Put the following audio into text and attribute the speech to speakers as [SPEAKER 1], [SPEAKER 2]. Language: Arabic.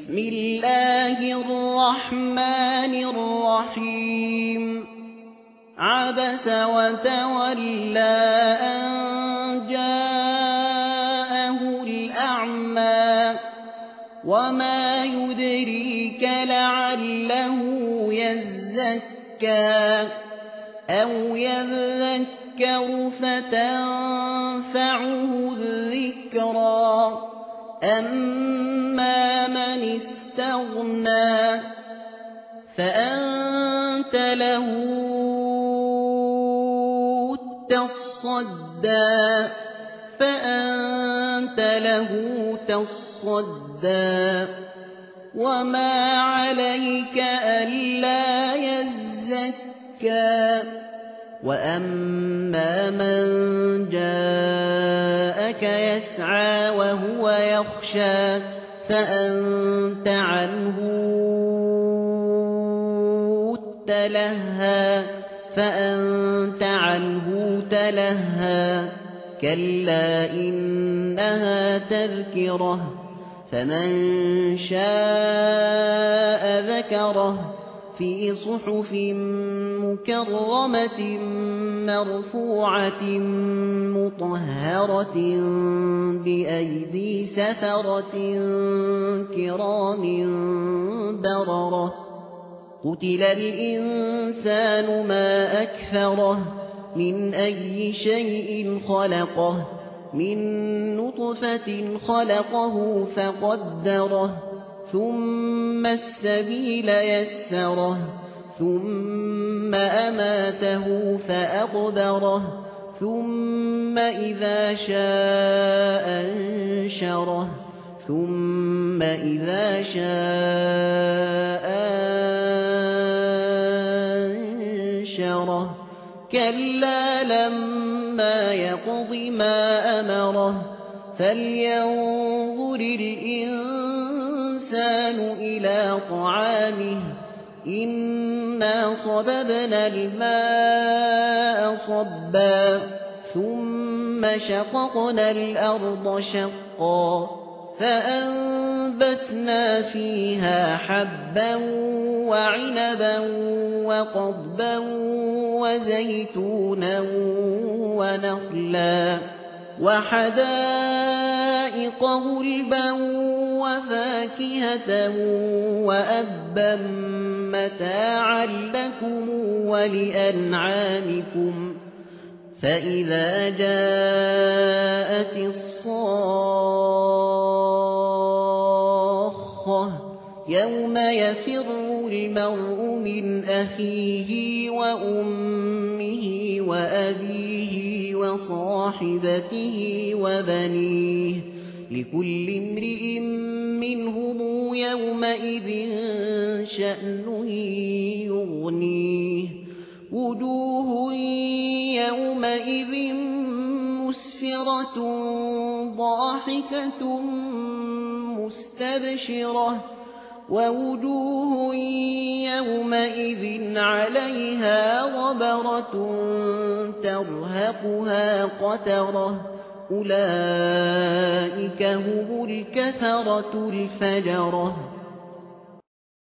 [SPEAKER 1] بسم الله الرحمن الرحيم عبس وتولى أن جاءه الأعمى وما يدريك لعله يزكى أو يذكر فتنفعه الذكرى أما من استغنى فأنت له تصدى وما عليك ألا يزكى وأما من جاءك يسعى وهو يخشى فأنت عنه تلهى كلا إنها تذكرة فمن شاء ذكره في صحف مكرمة مرفوعة مطهرة بأيدي سفرة كرام بررة قتل الإنسان ما أكفره من أي شيء خلقه من نطفة خلقه فقدره ثم السبيل يسره ثم أماته فأقبره ثم إذا شاء أنشره كلا لما يقض ما أمره فلينظر الإنسان إلى طعامه إنا صببنا الماء صبا ثم شققنا الأرض شقا فأنبتنا فيها حبا وعنبا وقضبا وزيتونا ونخلا وحدائق غلبا وفاكهة وأبا متاعا لكم ولأنعامكم فإذا جاءت الصاخة يوم يفر المرء من أخيه وأمه وأبيه وصاحبته وبنيه لكل امرئ منهم يومئذ شأن يغنيه وجوه يومئذ مسفرة ضاحكة مستبشرة ووجوه يومئذ عليها غبرة ترهقها قترة أولئك هم الكفرة الفجرة